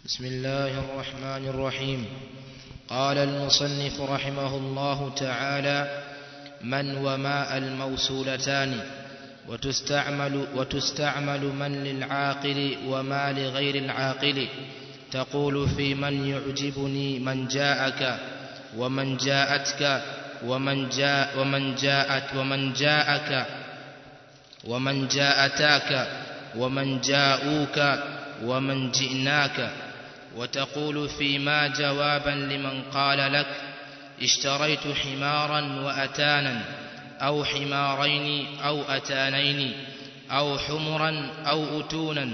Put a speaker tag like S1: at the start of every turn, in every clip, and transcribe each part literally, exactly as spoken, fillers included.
S1: بسم الله الرحمن الرحيم. قال المصنف رحمه الله تعالى: من وما الموصولتان، وتستعمل, وتستعمل من للعاقل وما لغير العاقل. تقول في من يعجبني من جاءك ومن جاءتك ومن جاء ومن جاءت ومن جاءك ومن جاءتاك ومن جاءوك ومن جئناك. وتقول فيما جوابا لمن قال لك: اشتريت حمارا وأتانا، أو حمارين أو أتانين، أو حمرا أو أتونا.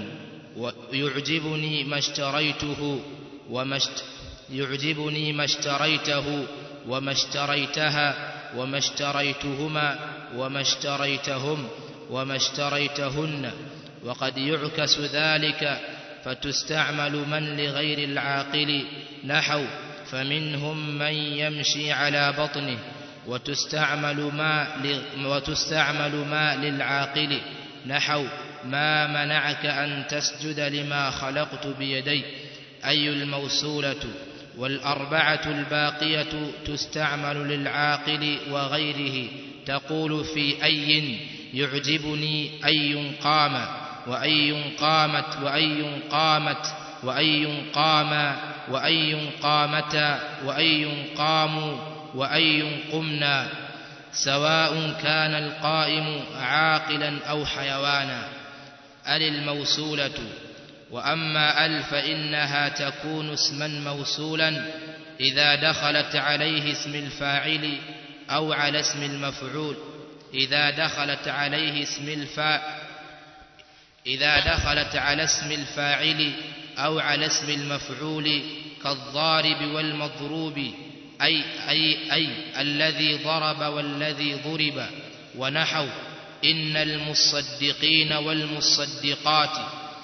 S1: ويعجبني ما اشتريته وما اشت... يعجبني ما اشتريته وما اشتريتها وما اشتريتهما وما اشتريتهم وما اشتريتهن. وقد يعكس ذلك فتستعمل من لغير العاقل، نحو: فمنهم من يمشي على بطنه. وتستعمل ما, وتستعمل ما للعاقل، نحو: ما منعك أن تسجد لما خلقت بيدي، أي الموصولة. والأربعة الباقية تستعمل للعاقل وغيره. تقول في أي يعجبني أي قام، وأي قامت وأي قامت وأي قام وأي قامتا وأي قاموا وأي قمنا، سواء كان القائم عاقلا أو حيوانا. أل الموصولة. وأما أل فإنها تكون اسما موصولا إذا دخلت عليه اسم الفاعل أو على اسم المفعول. إذا دخلت عليه اسم الفاعل إذا دخلت على اسم الفاعل أو على اسم المفعول، كالضارب والمضروب، أي, أي, أي الذي ضرب والذي ضرب. ونحو: إن المصدقين والمصدقات.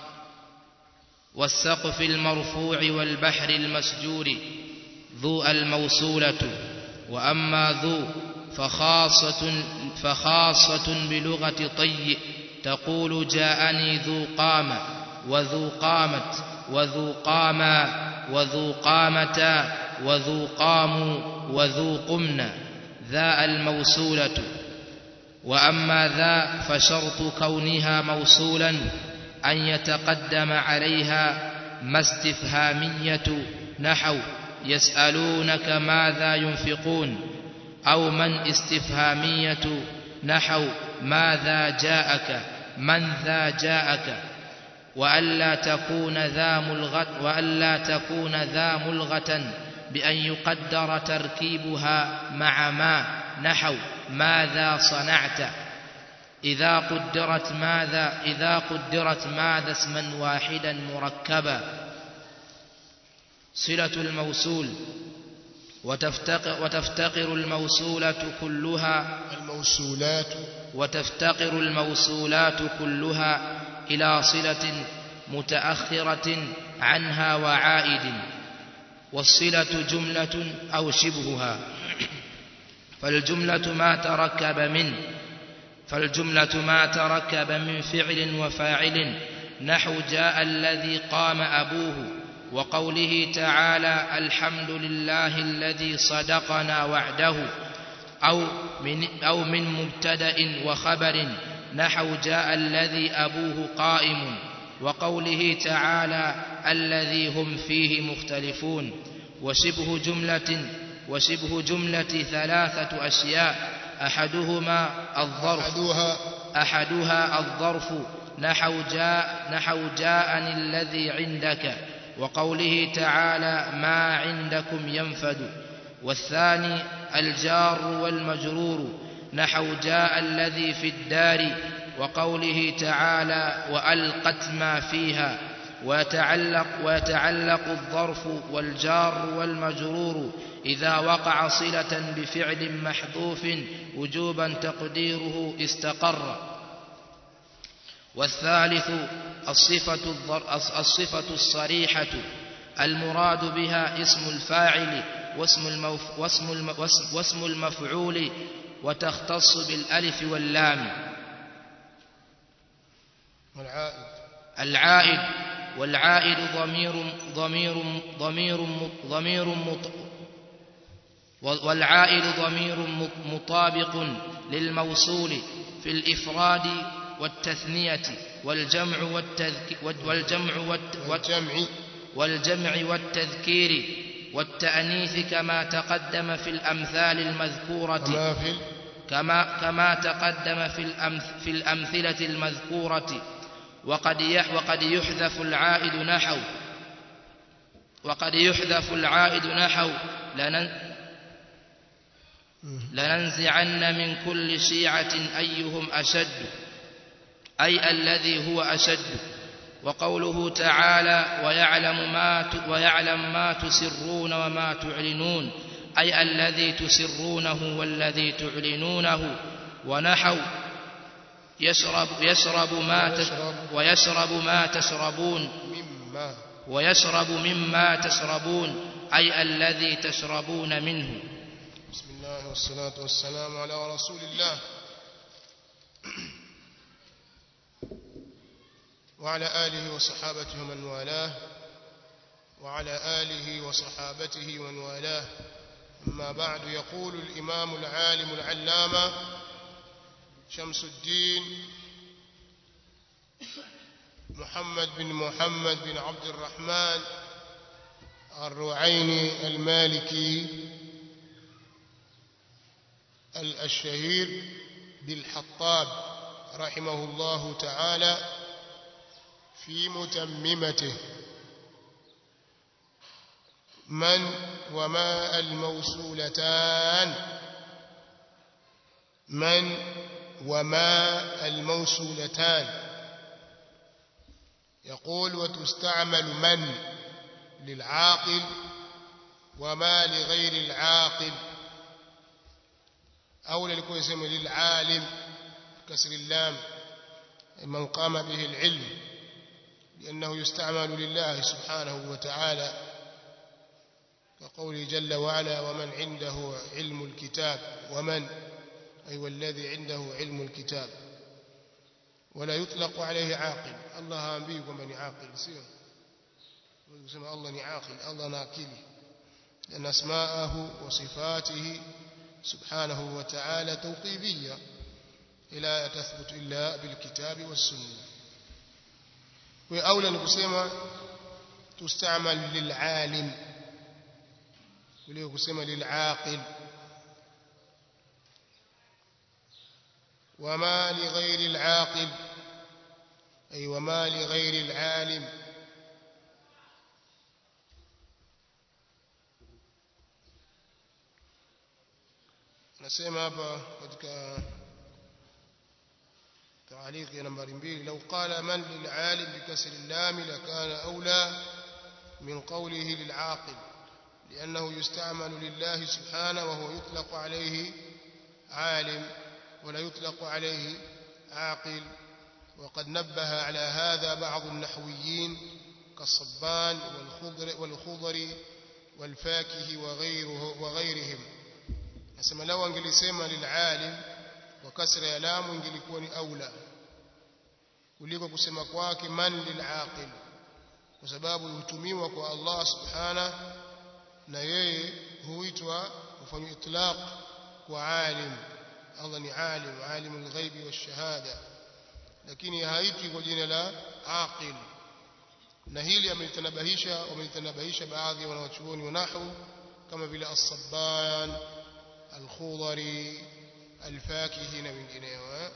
S1: والسقف المرفوع والبحر المسجور. ذو الموصولة. وأما ذو فخاصة, فخاصة بلغة طي. تقول جاءني ذو قام وذو قامت وذو قاما وذو قامتا وذو قاموا وذو قمنا. ذا الموصولة. وأما ذا فشرط كونها موصولا أن يتقدم عليها ما استفهامية، نحو: يسألونك ماذا ينفقون. أو من استفهامية، نحو: ماذا جاءك، من ذا جاءك. وألا تكون ذا ملغة, وألا تكون ذا ملغة بأن يقدر تركيبها مع ما، نحو: ماذا صنعت. إذا قدرت ماذا إذا قدرت ماذا اسما واحدا مركبا. صلة الموصول. وتفتقر, وتفتقر الموصولة كلها
S2: الموصولات
S1: وتفتقر الموصولات كلها إلى صلة متأخرة عنها وعائد. والصلة جملة أو شبهها. فالجملة ما تركب من فالجملة ما تركب من فعل وفاعل، نحو: جاء الذي قام أبوه. وقوله تعالى: الحمد لله الذي صدقنا وعده. أو من, أو من مبتدأ وخبر، نحو: جاء الذي أبوه قائم. وقوله تعالى: الذي هم فيه مختلفون. وشبه جملة وشبه جملة ثلاثة أشياء: أحدهما الظرف
S2: أحدها,
S1: أحدها الظرف، نحو جاء نحو جاءني الذي عندك. وقوله تعالى: ما عندكم ينفد. والثاني الجار والمجرور، نحو جاء الذي في الدار. وقوله تعالى: وألقت ما فيها. ويتعلق, ويتعلق الظرف والجار والمجرور إذا وقع صلة بفعل محذوف وجوبا تقديره استقر. والثالث الصفة, الصفة الصريحة المراد بها اسم الفاعل واسم, المف واسم, الم واسم المفعول، وتختص بالألف واللام.
S2: والعائد
S1: العائد والعائد ضمير ضمير ضمير ضمير والعائد ضمير مطابق للموصول في الإفراد والتثنية والجمع والتذكير والجمع والجمع والجمع والتذكير والتأنيث كما تقدم في الأمثال المذكورة كما في كما كما تقدم في الأمث في الأمثلة المذكورة وقد وقد يحذف العائد نحو وقد يحذف العائد نحو لنن لننزعن من كل شيعة أيهم أشد أي الذي هو أشد. وقوله تعالى ويعلم ما ويعلم ما تسرون وما تعلنون أي الذي تسرونه والذي تعلنونه. ونحو يشرب يشرب ما ويشرب ما تشربون ويشرب مما تشربون أي الذي تشربون منه.
S2: بسم الله والصلاة والسلام على رسول الله وعلى آله وصحابته ومن والاه وعلى آله وصحابته ومن والاه. أما بعد، يقول الإمام العالم العلامة شمس الدين محمد بن محمد بن عبد الرحمن الروعيني المالكي الشهير بالحطاب رحمه الله تعالى في متممته: من وما الموصولتان من وما الموصولتان. يقول: وتستعمل من للعاقل وما لغير العاقل، أو للكون يسمى للعالم كسر اللام من قام به العلم، لأنه يستعمل لله سبحانه وتعالى، كقوله جل وعلا: ومن عنده علم الكتاب، ومن أي والذي عنده علم الكتاب. ولا يطلق عليه عاقل. الله أنبيكم بني عاقل سير يسمى الله نعاقل، الله ناكلي، لأن أسماءه وصفاته سبحانه وتعالى توقيفية لا تثبت إلا بالكتاب والسنة. وأولا نقسم تستعمل للعالم وليقسم للعاقل. وما لغير العاقل أي وما لغير العالم. nasema hapa katika تعليق نمبر mbili: لو قال من للعالم بكسر اللام لكان أولى من قوله للعاقل، لأنه يستعمل لله سبحانه وهو يطلق عليه عالم ولا يطلق عليه عاقل. وقد نبه على هذا بعض النحويين كالصبان والخضر والخضر والفاكه وغيره وغيرهم. nasema lao angelisema lil'alim kwa kasra ya lamu ingelikuwa ni aula kuliko kusema kwake man lil'aqil, kwa sababu hutumiwa kwa Allah subhanahu, na yeye huitwa kufanya itlaq kwa alim. Allah ni alim, alimul ghaibi wash-shahada, lakini haitwi kwa jina la aqil. Na hili amelitanabahisha wamelitanabahisha baadhi ya wanawachuoni wa nahwu kama vile as-sabban, al-khudari, al-fakihi na wengineo.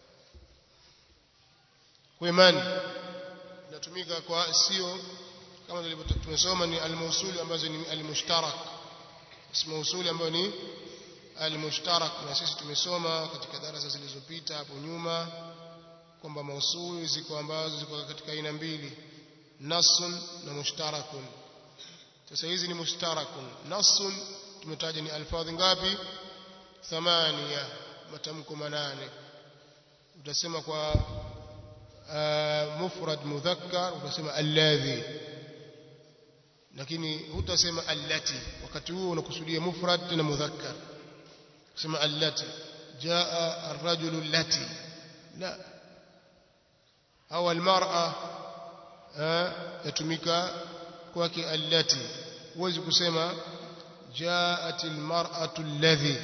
S2: Kwa man inatumika kwa sio kama tumesoma ni al-mawsul ambazo ni al-mushtarak, ismu mawsul ambayo ni al-mushtarak. Na sisi tumesoma katika darasa zilizopita hapo nyuma kwamba mawsul ziko ambazo ziko katika aina mbili, nassun na mushtarakun. Sasa hizi ni mushtarakun. Nassun tumetaja ni alfadhi ngapi? Thamania, matamko manane. Utasema kwa uh, mufrad mudhakkar utasema alladhi, lakini hutasema allati. Wakati huo unakusudia mufrad na mudhakkar, usema allati jaa ar-rajulu allati la, au al-mar'a yatumika kwake allati. huwezi kusema jaatil mar'atu alladhi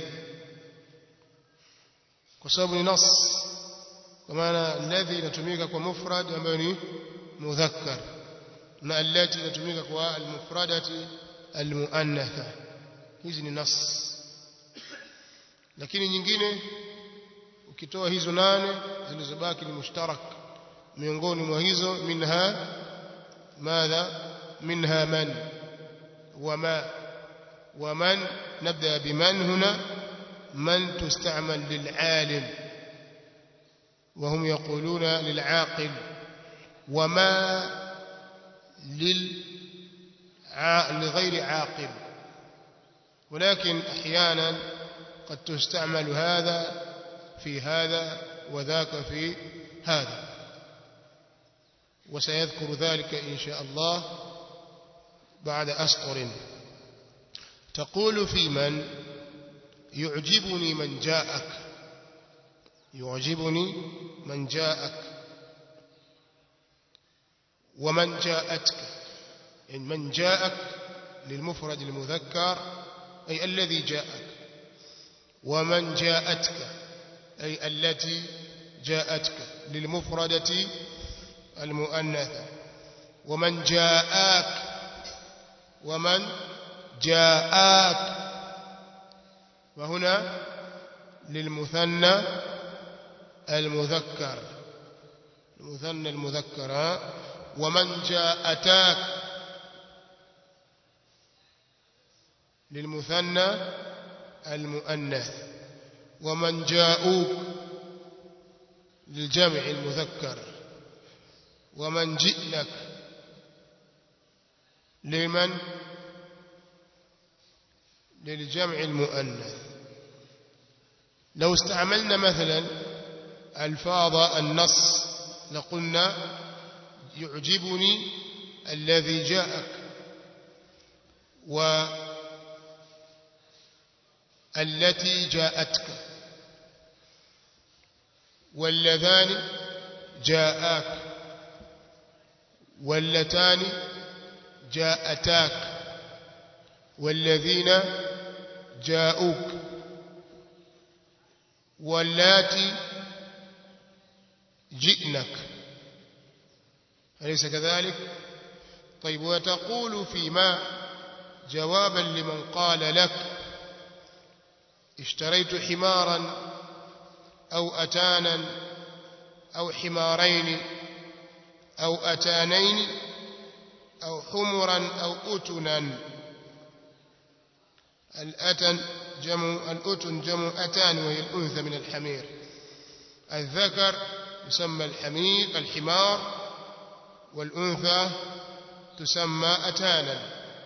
S2: kwa sababu ni nas, kwa maana alladhi inatumika kwa mufrad ambayo ni mudhakkar na allati inatumika kwa almufradati almuannatha. hizi ni nas. lakini nyingine ukitoa hizo nane zilizobaki ni mushtarak miongoni mwa hizo. minha madha minha man wama ومن. نبدأ بمن هنا. من تستعمل للعالم وهم يقولون للعاقل، وما لل لغير عاقل، ولكن أحيانا قد تستعمل هذا في هذا وذاك في هذا، وسيذكر ذلك إن شاء الله بعد أسطر. تقول في من يعجبني من جاءك، يعجبني من جاءك، ومن جاءتك، يعني من جاءك للمفرد المذكر أي الذي جاءك، ومن جاءتك أي التي جاءتك للمفردة المؤنثة، ومن جاءك، ومن جاءك، وهنا للمثنى المذكر، المثنى المذكر. ومن جاءتاك للمثنى المؤنث، ومن جاءوك للجمع المذكر، ومن جئنك لمن للجمع المؤنث. لو استعملنا مثلا الفاظ النص لقلنا يعجبني الذي جاءك، والتي جاءتك، واللذان جاءاك، واللتان جاءتاك، والذين جاءوك، واللاتي جئنك. أليس كذلك؟ طيب. وتقول فيما جوابا لمن قال لك اشتريت حمارا أو أتانا أو حمارين أو أتانين أو حمرا أو أتنا. الأتن جمع الأتن جمع أتان وهي الأنثى من الحمير. الذكر يسمى الحمير الحمار، والأنثى تسمى أتانا.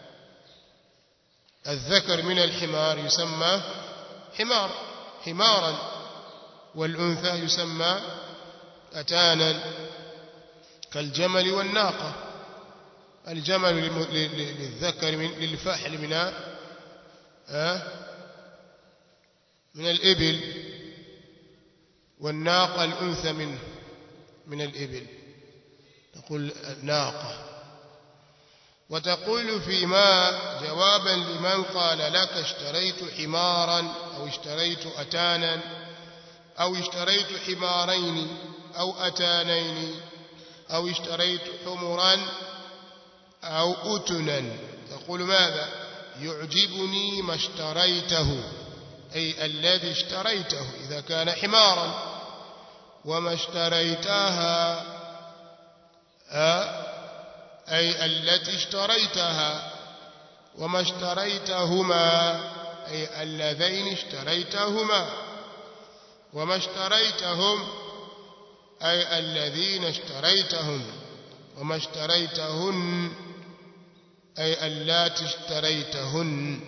S2: الذكر من الحمار يسمى حمار حمارا، والأنثى يسمى أتانا، كالجمل والناقة. الجمل للذكر للفحل من من الإبل، والناقة الأنثى من من الإبل، تقول ناقة. وتقول فيما جوابا لمن قال لك اشتريت حمارا أو اشتريت أتانا أو اشتريت حمارين أو أتانين أو اشتريت حمرا أو أتنا. تقول ماذا؟ يعجبني ما اشتريته، أي الذي اشتريته إذا كان حمارا، وما اشتريتها أي التي اشتريتها، وما اشتريتهما أي اللذين اشتريتهما، وما اشتريتهم أي الذين اشتريتهم، وما اشتريتهن أي اللاتي اشتريتهن.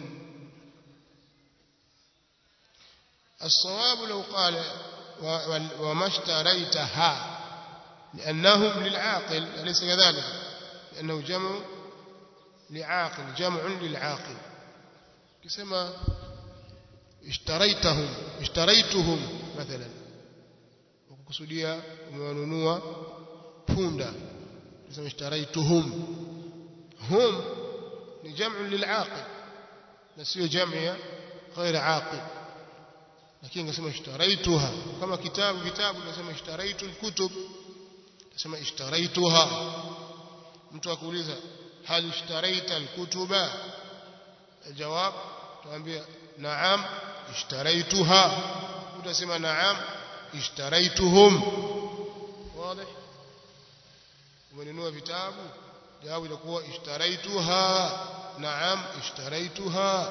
S2: الصواب لو قال وما اشتريتها، لأنهم للعاقل، أليس كذلك؟ لأنه جمع لعاقل، جمع للعاقل. كما اشتريتهم اشتريتهم مثلا، وكسوديا umewanunua punda nasema ishtaraituhum hum ni jam'u lil'aqil na sio jam'u ya ghair aqil lakini nasema ishtaraituha kama kitabu vitabu nasema ishtaraitu alkutub nasema ishtaraituha mtu akuuliza hal ishtaraita alkutuba الجواب tuambia naam ishtaraituha utasema naam ishtaraituhum wazi umenunua vitabu jawabu itakuwa ishtaraituha naam ishtaraituha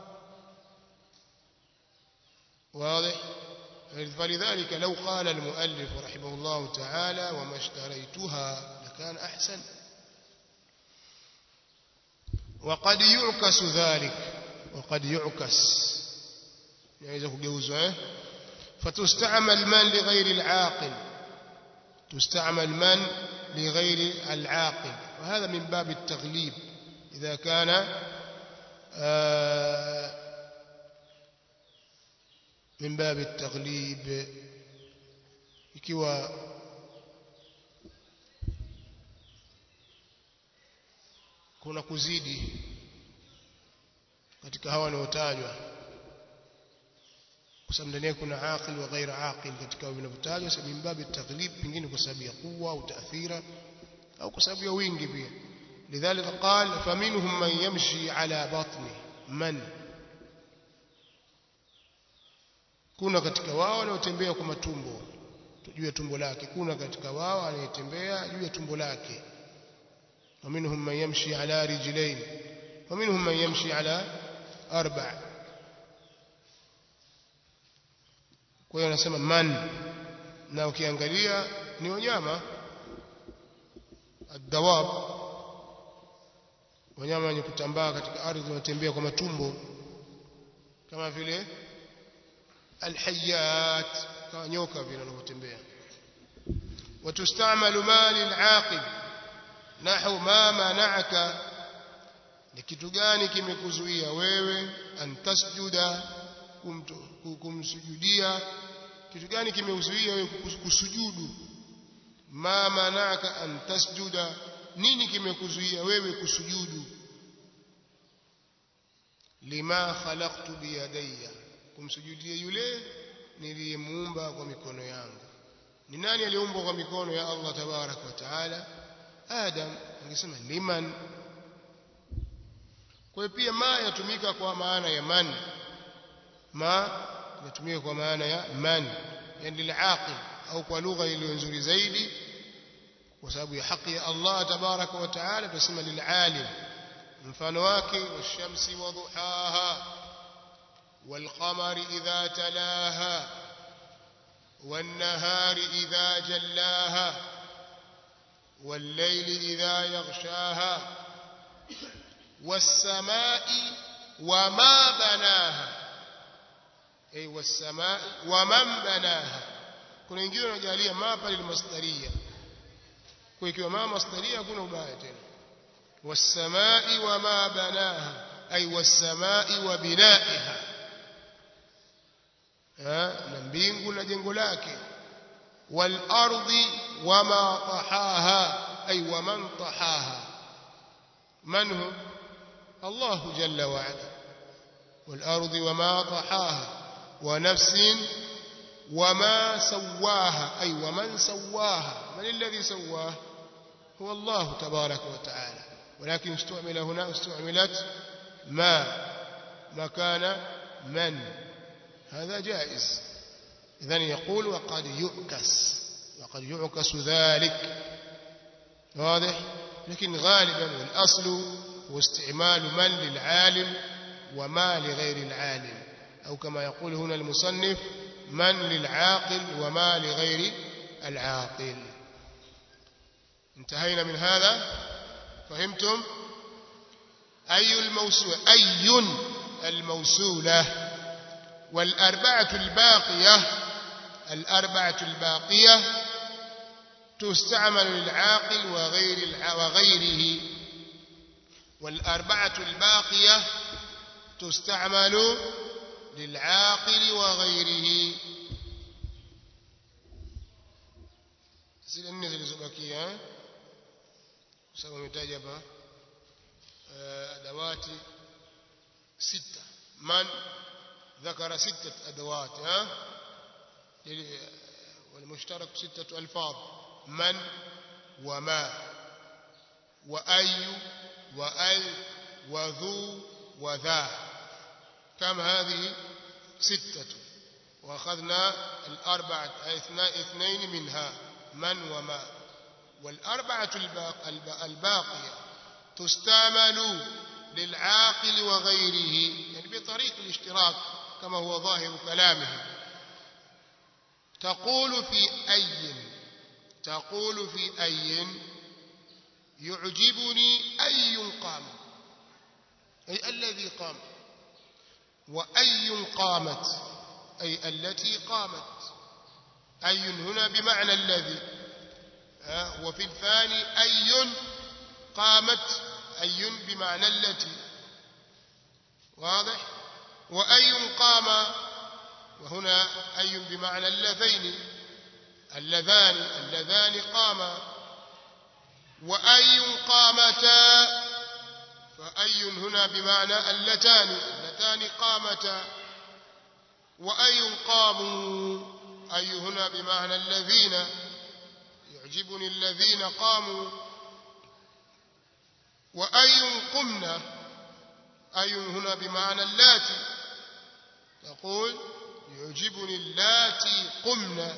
S2: واضح فلذلك لو قال المؤلف رحمه الله تعالى وما اشتريتها لكان أحسن وقد يعكس ذلك وقد يعكس يعني إذا كجوزه فتستعمل من لغير العاقل تستعمل من لغير العاقل وهذا من باب التغليب إذا كان آه من باب التغليب ikiwa kuna kuzidi katika hawa wanaotajwa kwa sababu ndani kuna aqil wa ghair aqil katika hao vinavyotajwa sababu min babi at-taghlib pengine kwa sababu ya quwwa au taathira au kwa sababu ya wingi pia lidhalika qala faminhum man yamshi ala batni man kuna katika wao wanaotembea kwa matumbo juu ya tumbo lake kuna katika wao anayetembea juu ya tumbo lake ومنهم من يمشي على رجلين ومنهم من يمشي على أربع kwa hiyo anasema man na ukiangalia ni wanyama ad-dawab wanyama wenye kutambaa katika ardhi wanatembea kwa matumbo kama vile al-hayyat kama nyoka vile wanavyotembea watustamalu ma lil-aqib nahu ma mana'aka ni kitu gani kimekuzuia wewe antasjuda kumsujudia kitu gani kimeuzuia wewe kusujudu ma mana'aka antasjuda nini kimekuzuia wewe kusujudu lima khalaqtu biyadayya kumsujudia yule niliyemuumba kwa mikono yangu ni nani aliumbwa kwa mikono ya Allah tabarak wa taala Adam angesema liman kwa pia ma yatumika kwa maana ya man ma yatumika kwa maana ya man yani lil'aqil au kwa lugha iliyo nzuri zaidi kwa sababu ya haki ya Allah tabaraka wa taala tusema lil'alim mfano wake washamsi wa duhaha والقمر إذا تلاها والنهار إذا جلاها والليل إذا يغشاها والسماء وما بناها أي والسماء ومن بناها kuna wengine wanajalia ma pale almasdaria kwa ikiwa ma masdaria hakuna ubaya tena was-samaa'i wa ma banaha ay was-samaa'i wa binaiha na mbingu na jengo lake wal ardi wama tahaha ay waman tahaha man hu Allah jalla wa ala wal ardi wama tahaha wa nafsin وما سواها أي ومن سواها من الذي سواها هو الله تبارك وتعالى ولكن استعمل هنا استعملت ما مكان من هذا جائز إذن يقول وقد يعكس وقد يعكس ذلك واضح لكن غالبا والأصل هو استعمال من للعالم وما لغير العالم أو كما يقول هنا المصنف من للعاقل وما لغير العاقل انتهينا من هذا فهمتم أي الموصولة أي الموصولة والأربعة الباقية الأربعة الباقية تستعمل للعاقل وغير وغيره والأربعة الباقية تستعمل للعاقل وغيره zile nne zilizobakia sababu umetaja hapa adawati sita man ذكر ستة أدوات ها والمشترك ستة ألفاظ من وما وأي وأل وذو وذا كم هذه ستة وأخذنا الأربعة اثنين منها من وما والأربعة الباقية تستعمل للعاقل وغيره يعني بطريق الاشتراك كما هو ظاهر كلامه تقول في أي تقول في أي يعجبني أي قام أي الذي قام وأي قامت أي التي قامت أي هنا بمعنى الذي وفي الثاني أي قامت أي بمعنى التي واضح وأي قام وهنا أي بمعنى اللذين اللذان اللذان قاما وأي قامتا فأي هنا بمعنى اللتان اللتان قامتا وأي قاموا أي هنا بمعنى الذين يعجبني الذين قاموا وأي قمنا أي هنا بمعنى اللاتي تقول يعجبني اللاتي قمنا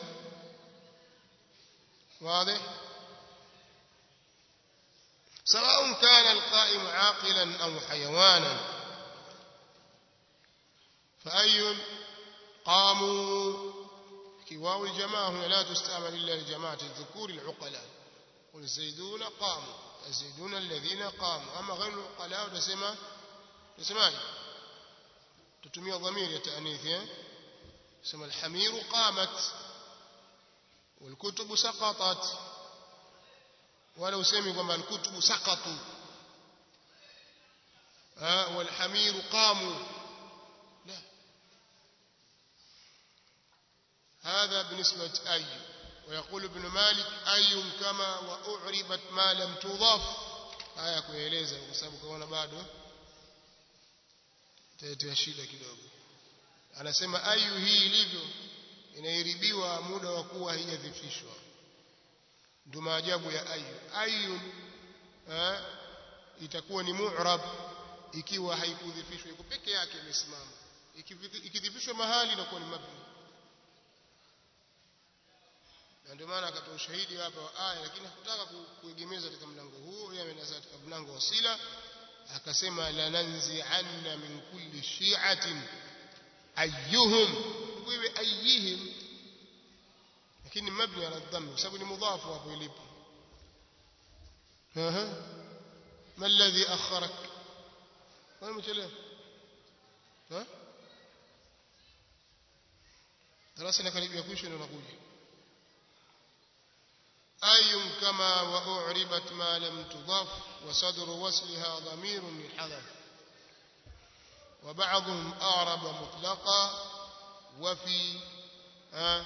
S2: واضح سواء كان القائم عاقلا أو حيوانا فأي قاموا كواو الجماعة هنا لا تستعمل إلا لجماعة الذكور العقلاء والزيدون قاموا الزيدون الذين قاموا أما غير العقلاء تسمى تسمى تتمية ضمير يتأنيث اسم الحمير قامت والكتب سقطت ولو سمي كما الكتب سقطوا ها والحمير قاموا لا هذا بالنسبة أي ويقول ابن مالك أي كما وأعربت ما لم تضاف haya kueleza kwa sababu kaona bado tetea shida kidogo anasema ayu hii ilivyo inairibiwa muda wa kuwa haijadhifishwa ndio maajabu ya ayu ayu eh itakuwa ni mu'rab ikiwa haikudhifishwa iko peke yake imesimama ikidhifishwa mahali inakuwa ni mabni na ndio maana akatoa ushahidi hapa wa aya lakini hakutaka kuegemeza katika mlango huo yeye amenaza katika mlango wa sila akasema la nanzi anna min kulli shi'atin ayyuhum wewe ayyihim lakini mabni ala dhamm kwa sababu ni mudhafu hapo ilipo aha ma alladhi akharak wewe mchelewa ha darasa nakaribia kuisha na nakuja أي كما وأعربت ما لم تضاف وصدر وصلها ضمير للحذف وبعضهم أعرب مطلقا وفي آه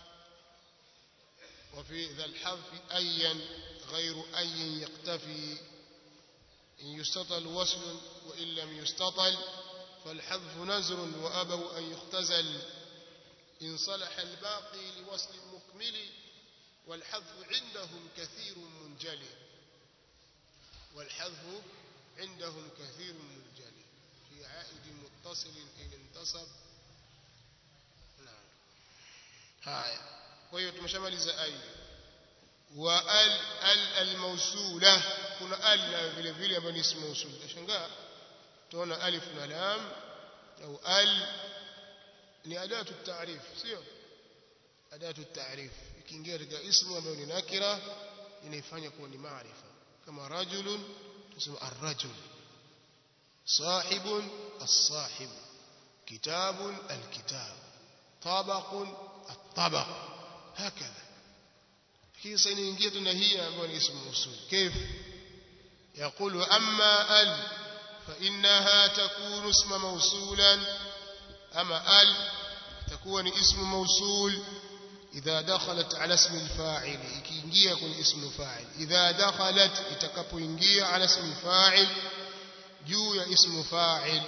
S2: وفي ذا الحذف أيا غير أي يقتفي إن يستطل وصل وإن لم يستطل فالحذف نزر وأبوا أن يختزل إن صلح الباقي لوصل مكمل والحذف عندهم كثير منجلي والحذف عندهم كثير منجلي في عائد متصل إن انتصب نعم هاي وهي tumeshamaliza ai wa al al almawsula kuna al vile vile ambayo ni ismu mawsul nashangaa tuona alif na lam au al ni adatu at-ta'rif sio adatu at-ta'rif ikiingia katika ismu ambayo ni nakira inaifanya kuwa ni maarifa kama rajulun tusema ar-rajul sahibun as-sahib kitabun al-kitab tabaqun at-tabaq hakadha hii sasa inaingia tena hii ambayo ni ismu mawsul كيف يقول اما ال فانها تكون اسم موصولا اما ال تكون اسم موصول idha dakhalat ala ismi al-fa'il ikiingia kwenye ismu fa'il idha dakhalat itakapoingia ala ismi fa'il juu ya ismu fa'il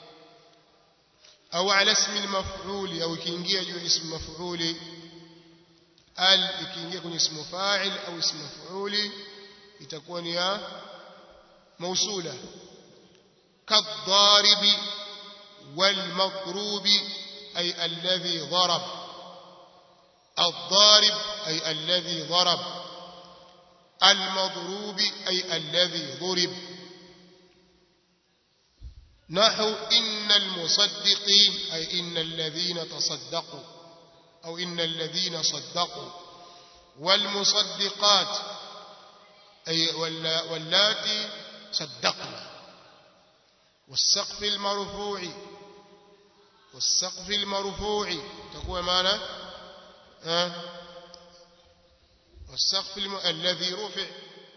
S2: au ala ismi al-maf'ul au ikiingia juu ya ismu maf'ul al ikiingia kwenye ismu fa'il au ismu maf'ul itakuwa ni ya mausula kadharibi wal madrubi ay alladhi darab الضارب أي الذي ضرب المضروب أي الذي ضرب نحو إن المصدقين أي إن الذين تصدقوا أو إن الذين صدقوا والمصدقات أي واللاتي صدقنا والسقف المرفوع والسقف المرفوع تقوى معنا والسقف الم... الذي رفع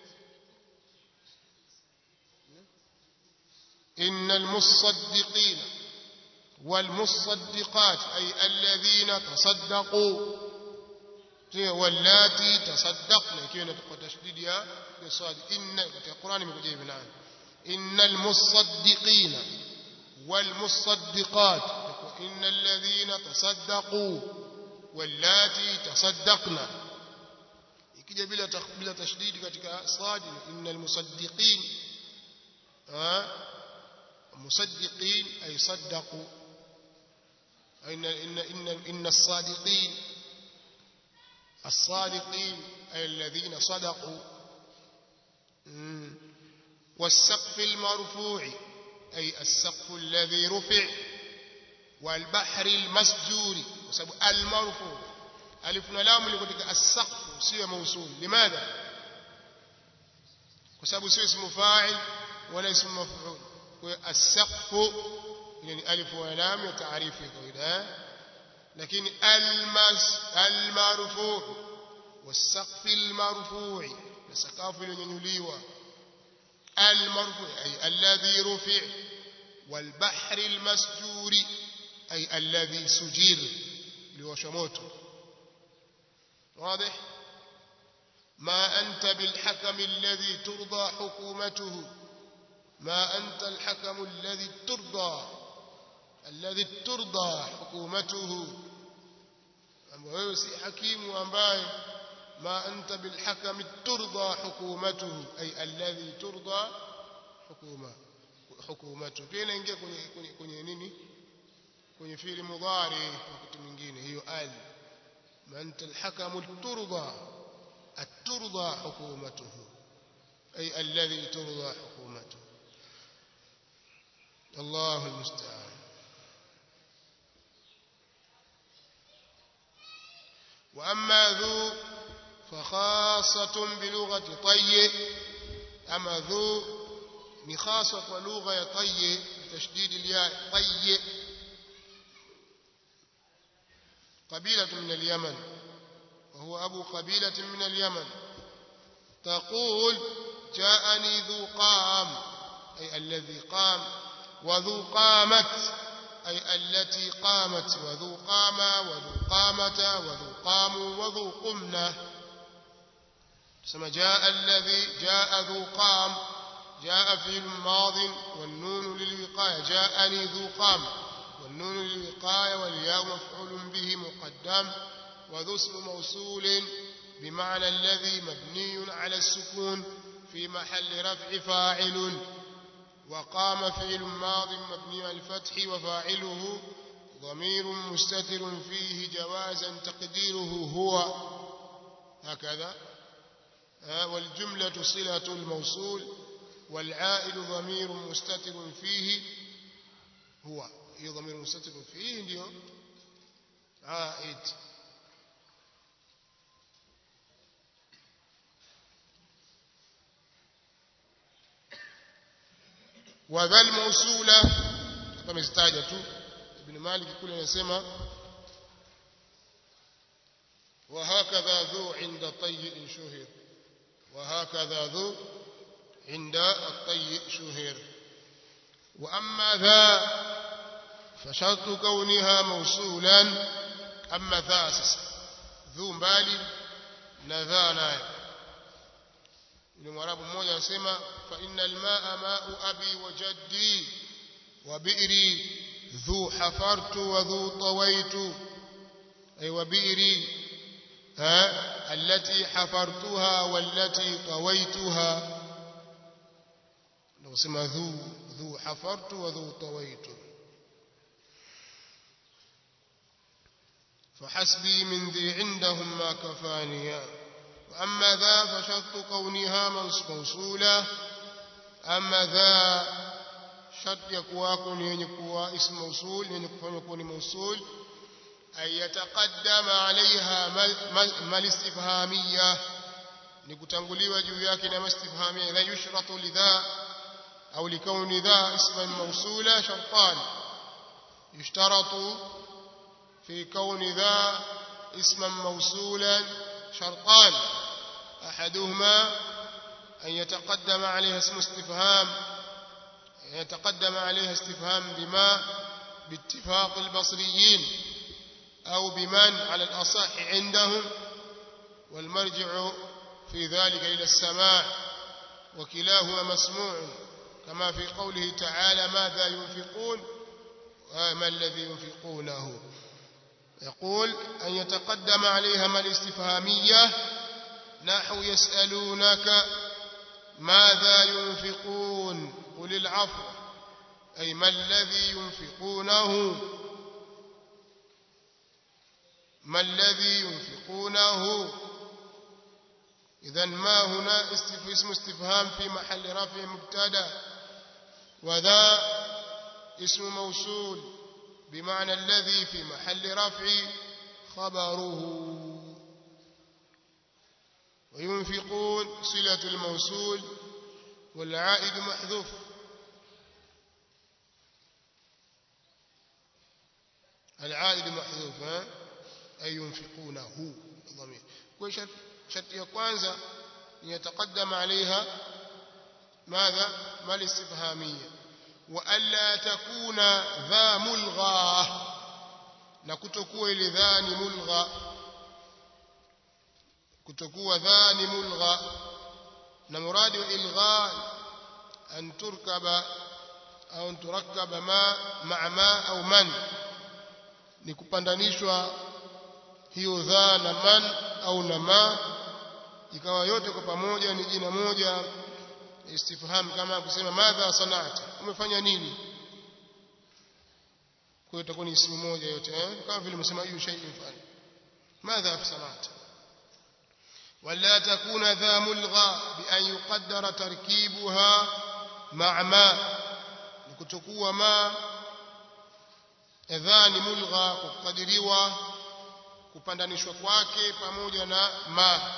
S2: إن المصدقين والمصدقات أي الذين تصدقوا واللاتي تصدقن كيف تشديدها بصاد إن القرآن مكتوب نعم إن المصدقين والمصدقات إن الذين تصدقوا واللاتي تصدقن ikija bila bila tashdidi katika sad innal musaddiqin ah musaddiqin ay saddaqu inna inna inna inna as-sadiqin as-sadiqin ay alladhina sadaqu was-saqf al-marfu' ay as-saqf alladhi rufi' wal-bahr al-masjur وسبب المرفوع الف ولام liko katika as-saqf sio mausul limadha kwa sababu sio ismu fa'il wala ismu maf'ul kwa as-saqf yani alif wa lam ya taarifu kawaida lakini al-mas al-marfu' was-saqf al-marfu' sakafu iliyonyanyuliwa al-marfu' ay alladhi rufi' wal-bahr al-masjur ay alladhi sujir liwasha moto واضح ما أنت بالحكم الذي ترضى حكومته ما أنت الحكم الذي ترضى الذي ترضى حكومته wewe si hakimu ambaye ما أنت بالحكم ترضى حكومته أي الذي ترضى حكومة حكومته pia inaingia kwenye kwenye nini kwenye fi'li mudhari wakati mwingine hiyo al ma anta al-hakamu turda at-turda hukumatuhu ay alladhi turda hukumatuhu Allahu al-musta'an wa amma dhu fa khassatun bi lughati tayy ama dhu ni khassa kwa lugha ya tayy bitashdid al-ya tayy قبيلة من اليمن وهو أبو قبيلة من اليمن تقول جاءني ذو قام أي الذي قام وذو قامت أي التي قامت وذو قام وذو قامت وذو قاموا وذو قمنا ثم جاء الذي جاء ذو قام جاء في الماض والنون للوقاية جاءني ذو قام والنون للوقاية والياء مفعول به مقدم وذو اسم موصول بمعنى الذي مبني على السكون في محل رفع فاعل وقام فعل ماض مبني على الفتح وفاعله ضمير مستتر فيه جوازا تقديره هو هكذا والجملة صلة الموصول والعائد ضمير مستتر فيه هو هي ضمير مستتر فيه ndio عائد وذا الموصولة kama istaja tu ibn Malik kule anasema وهكذا ذو عند طي شهر وهكذا ذو عند الطي شهر وأما ذا فشرط كونها موصولا أما ذا dhu mbali na dha nayo. Yule Mwarabu mmoja anasema fa innal ma'a ma'u abi wa jaddi wa bi'ri dhu hafartu wa dhu tawaitu, ay wa bi'ri التي حفرتها والتي طويتها. نسمى ذو ذو حفرت وذو طويت. فحسبي من ذي عندهم ما كفانيا. وأما ذا فشرط كونها موصولة. أما ذا شرط يكون يكون اسم موصول يكون موصول أن يتقدم عليها ما الاستفهامية نكتنقلوا جوياك نما استفهامية. إذا يشرط لذا أو لكون ذا اسما موصولا شرطان. يشترط في كون ذا اسما موصولا شرطان. أحدهما أن يتقدم عليها اسم استفهام أن يتقدم عليها استفهام بما باتفاق البصريين أو بمن على الأصح عندهم، والمرجع في ذلك إلى السماع، وكلاهما مسموع كما في قوله تعالى ماذا ينفقون وما الذي ينفقونه. يقول أن يتقدم عليها ما الاستفهامية نحو يسألونك ماذا ينفقون قل العفو، أي ما الذي ينفقونه ما الذي ينفقونه. إذن ما هنا اسم استفهام في محل رفع مبتدا، وذا اسم موصول بمعنى الذي في محل رفع خبره. وينفقون صلة الموصول والعائد محذوف. العائد محذوف أي ينفقونه ضمير. كل شرط شرط ya kwanza يتقدم عليها ماذا ما الاستفهامية، وألا تكون ذا ملغى، na kutokuwa ile dha ni mulgha, kutokuwa dha ni mulgha. Na muradi wa ilgha an turkaba au turakkaba ma ma'a ma au man, ni kupandanishwa hiyo dha na man au na ma, ikawa yote kwa pamoja ni jina moja istifham, kama kusema madha sana'ta, umefanya nini. Kwa hiyo itakuwa ni ismu moja yote eh? Kama vile msema hiyo shay'in fani madha sana'ta. wala takuna dha mulgha bi an yuqaddara tarkibuha ma'a ma, kutokuwa ma dha ni mulgha kwa kukadiriwa kupandanishwa kwake pamoja na ma.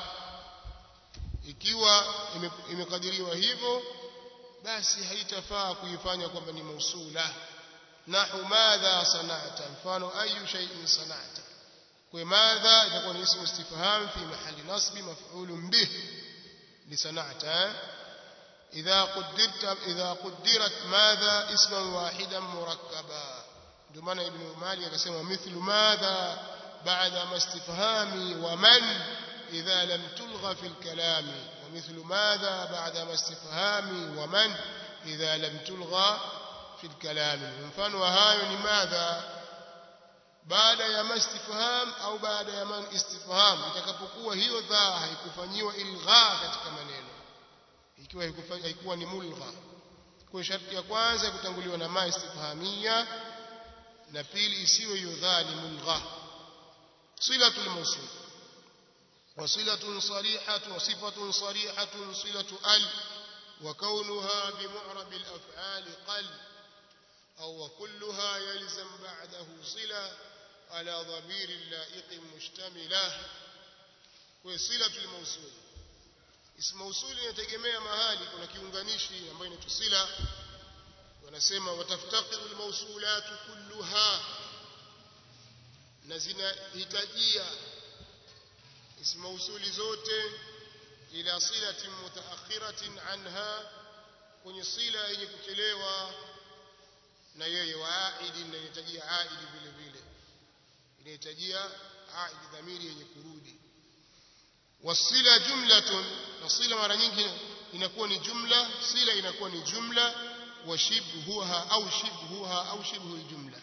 S2: Ikiwa imekadiriwa hivyo basi haitafaa kuifanya kwamba ni mausula. Nahu madha sana'ta, mfano ayu shay'in sana'ta. Kwa madha itakuwa ni ismu istifham fi mahali nasbi maf'ulun bih li sana'ta. idha qaddarta idha qaddarat madha isman wahidan murakkaba. ndio maana Ibn Malik akasema mithlu madha بعد ما استفهامي ومن إذا لم تلغى في الكلام، ومثل ماذا بعد ما استفهامي ومن إذا لم تلغى في الكلام. mfano hayo ni madha baada ya mastifham au baada ya man istifham, itakapokuwa hiyo dha haikufanyiwa ilgha katika maneno, ikiwa haikuwa ni mulgha. Kwa sharti ya kwanza kutanguliwa na ma istifhamia, na pili isiwe hiyo dha ni mulgha. صلة الموصول وصلة صريحة وصفة صريحة صلة ال، وكونها بمعرب الأفعال قل، أو وكلها يلزم بعده صلة على ضمير لائق مشتملة. وصلة الموصول اسم موصول يتجمع mahali kuna kiunganishi ambayo ni tusila. Wanasema wataftaqiru almawsulat kulluha, na zinahitajia ismu mausuli zote ila silatin mutaakhiratin anha, kwenye sila yenye kuchelewa na yeye, wa aidi, na inahitajia aidi vile vile, inahitajia aid dhamiri yenye kurudi wasila jumlatun na sila mara nyingi inakuwa ni jumla sila inakuwa ni jumla wa shibhuha au shibhuha au shibhu aljumla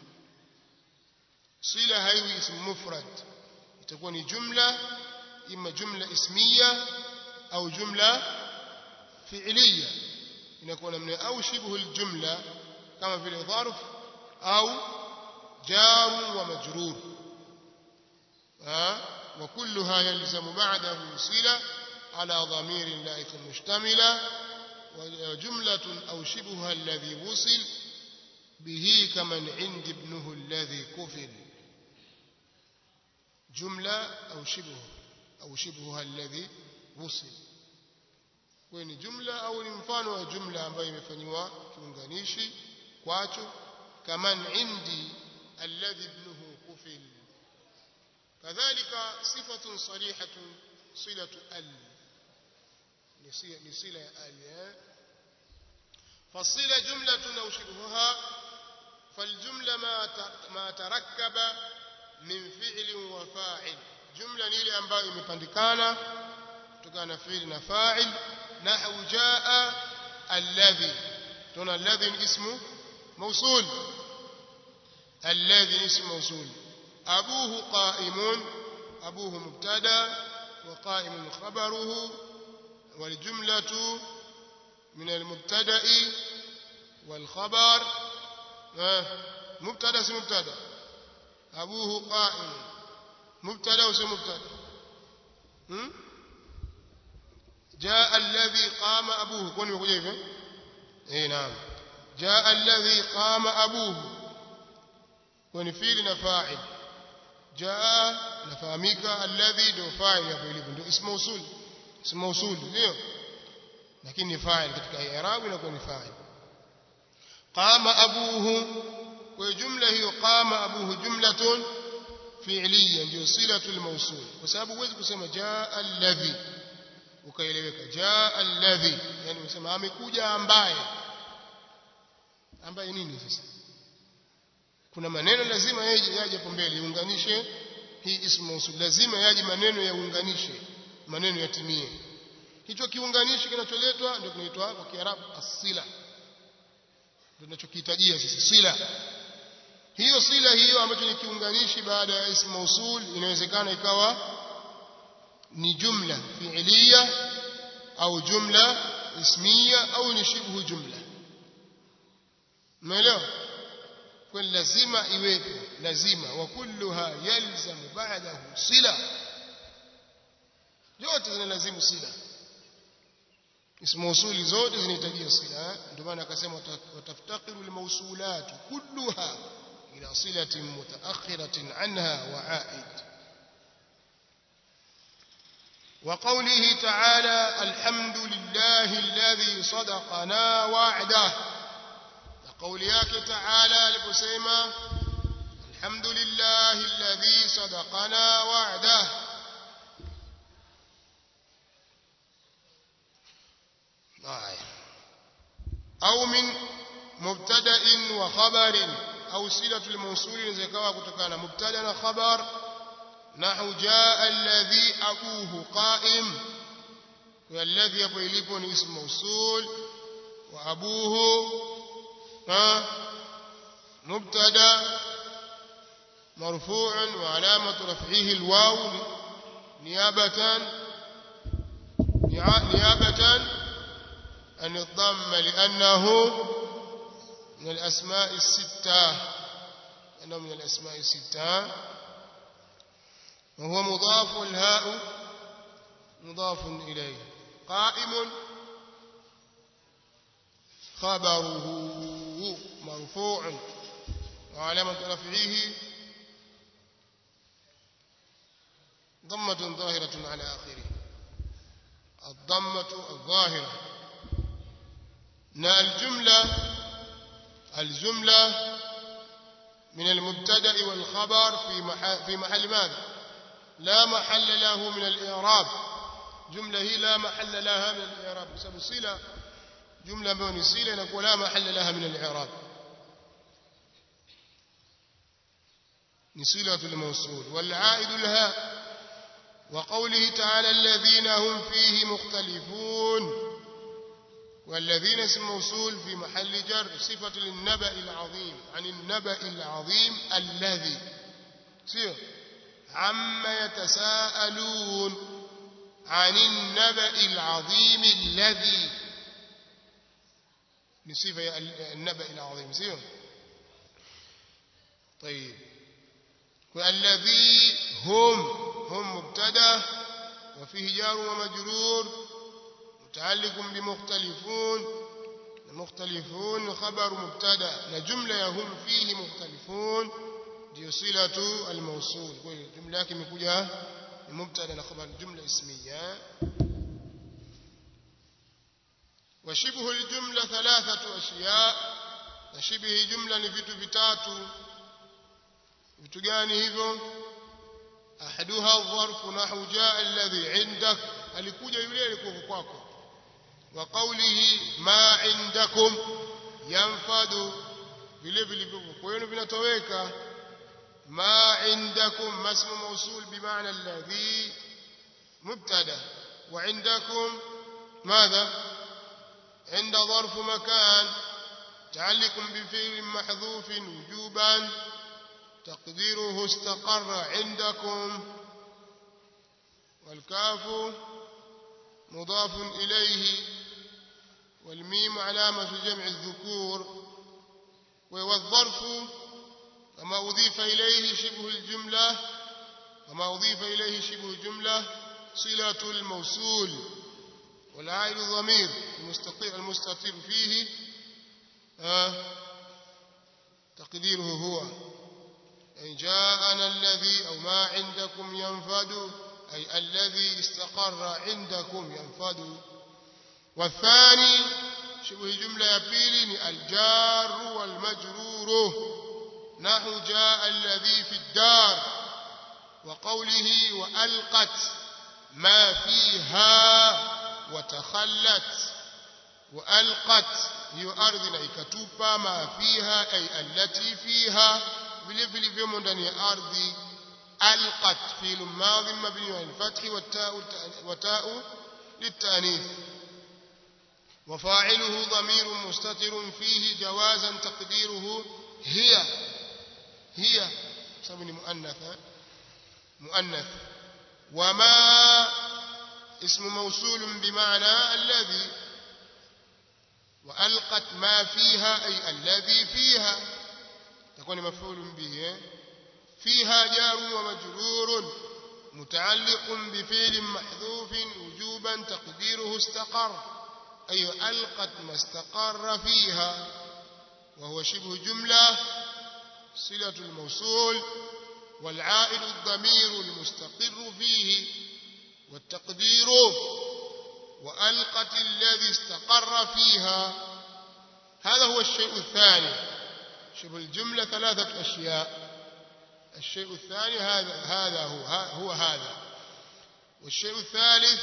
S2: sila haiwi ism mufrad itakuwa ni jumla ima jumla ismiya au jumla fi'liya inakuwa namna au shibhu aljumla kama vile dharf au jar wa majrur ha وكلها يلزم بعده صلة على ضمير لائق مشتملة وجملة أو شبهها الذي وصل به كمن عند ابنه الذي كفل جملة أو شبه أو شبهها الذي وصل وين جملة أو المفانو جملة ambayo imefanywa kiunganishi kwacho kaman indi alladhi ibnuhu kufil كذلك صفة صريحة صلة ال لصلة ال فالصلة جملة أو شبهها فالجملة ما ما تركب من فعل وفاعل جملة نيلي ambayo imepandikana kutokana na fi'il na fa'il nahwu jaa alladhi tuna alladhi ismu mawsul alladhi ismu mawsul أبوه قائم أبوه مبتدا وقائم خبره والجملة من المبتدا والخبر مبتدا اسم مبتدا أبوه قائم مبتدا واسم مبتدا جاء الذي قام أبوه كون يقول كيف اي نعم جاء الذي قام أبوه كون فعل فاعل جاء نفهمك الذي ndo fa'il hapo ilipo ndio ismu mausul ismu mausul ndio lakini ni fa'il katika i'rab inakuwa ni fa'il qama abuhu kwa jumla hiyo qama abuhu jumlatun fi'liya ndio silatul mausul kwa sababu huwezi kusema jaa alladhi ukaeleweka jaa alladhi yani unasema amekuja ambaye ambaye nini sasa kuna maneno lazima yaje yaje hapo mbele iunganishe hii ismu mausul lazima yaje maneno yaunganishe maneno yatimie hicho kiunganishi kinacholetwa ndio kinaitwa kwa Kiarabu as-sila ndio tunachokihitajia sisi sila hiyo sila hiyo ambacho ni kiunganishi baada ya ismu mausul inawezekana ikawa ni jumla fi'liya au jumla ismiya au ni shibhu jumla umeelewa kwa lazima iwepo lazima wa kulluha yalzamu ba'dahu sila yote zinalazimu sila ismu mawsuli zote zinahitaji sila ndio maana akasema wataftaqiru almawsulat kulluha ila silatin mutaakhiratin anha wa a'id وقوله تعالى الحمد لله الذي صدقنا وعده قول yake تعالى aliposema الحمد لله الذي صدقنا وعده أو من مبتدأ وخبر أو صلة الموصول زكوا kutokana مبتدأ وخبر نحو جاء الذي أبوه قائم والذي hapo ilipo ni ismu mausul wa abuhu مبتدا مرفوع وعلامة رفعه الواو نيابة نيابة عن الضم لأنه من الأسماء الستة أنه من الأسماء الستة وهو مضاف الهاء مضاف إليه قائم خبره مرفوع وعلامة رفعه ضمة ظاهرة على آخره الضمة الظاهرة نا الجملة الجملة من المبتدأ والخبر في محل, في محل ماذا لا محل له من الإعراب جملة هي لا محل لها من الإعراب بسبب صلة جملة بون صلة نقول لا محل لها من الإعراب صلة الموصول. والعائد الهاء وقوله تعالى الذين هم فيه مختلفون، والذين اسم موصول في محل جر صفة للنبأ العظيم، عن النبأ العظيم الذي سير عما يتساءلون، عن النبأ العظيم الذي نصفة النبأ العظيم سير. طيب والذي هم هم مبتدا وفيه جار ومجرور متعلق بمختلفون، مختلفون خبر مبتدا لجمله هم فيه مختلفون دي صلة الموصول. الجملة yake imekuja ni mubtada na khabar, jumla ismiya. وشبه الجملة ثلاثة أشياء، وشبه جملة ni vitu vitatu. vitu gani hivyo? ahaduha dharfu nahu jaa alladhi indak, alikuja yule alikuwa kwako. wa qawlihi ma indakum yanfadu, vile vilivyo kwenu vinatoweka. ما عندكم ما اسم موصول بمعنى الذي مبتدا، وعندكم ماذا؟ عند ظرف مكان تعلق بفعل محذوف وجوبا تقديره استقر عندكم. والكاف مضاف إليه والميم علامة جمع الذكور. والظرف وما أضيف إليه شبه الجملة وما أضيف إليه شبه الجملة صلة الموصول. والعائد الضمير المستقر المستتر فيه آه تقديره هو، أي جاءنا الذي أو ما عندكم ينفد، أي الذي استقر عندكم ينفد. والثاني شبه جملة يبيلي الجار والمجرور نحو جاء الذي في الدار. وقوله وألقت ما فيها وتخلت. وألقت هي أرضنا إكتوبا، ما فيها أي التي فيها vilevile vyomo ndani ya ardhi. alqat fi'l madhi mabni ala al-fath wa ta'u lit-ta'nith. wa fa'iluhu dhamirun mustatirun fihi jawazan taqdiruhu hiya hiya sababu ni muannath muannath. wa ma ismu mawsulun bima'na alladhi. wa alqat ma fiha ay alladhi fiha تكون مفعول به. فيها جار ومجرور متعلق بفعل محذوف وجوبا تقديره استقر، أي ألقت ما استقر فيها، وهو شبه جملة صلة الموصول. والعائد الضمير المستقر فيه، والتقدير وألقت الذي استقر فيها. هذا هو الشيء الثاني. شبه الجملة ثلاثة أشياء. الشيء الثاني هذا هذا هو هو هذا. والشيء الثالث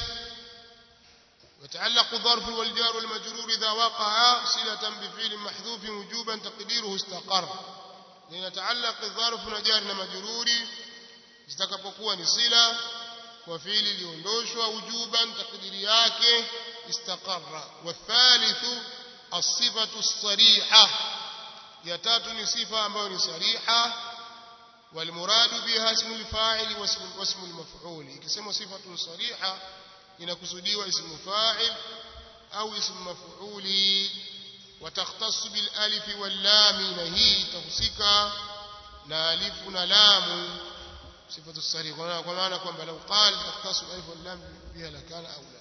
S2: يتعلق الظرف والجار والمجرور إذا وقع صلة بفعل محذوف وجوبا تقديره استقر. يتعلق الظرف والجار والمجرور zitakapokuwa ni sila kwa fiili iliondoshwa wujuban takdiri yake istaqarra. والثالث الصفة الصريحة، ya tatu ni sifa ambayo ni sariha. والمراد بها اسم الفاعل واسم المفعول. ikisema sifatun sariha inakusudiwa ismu fa'il au ismu maf'uli. وتختص بالالف واللام، na hii itahusika na alifu na lamu sifatu sariha, kwa maana kwamba lau qala takhtassu alif wal lam biha lakana aula.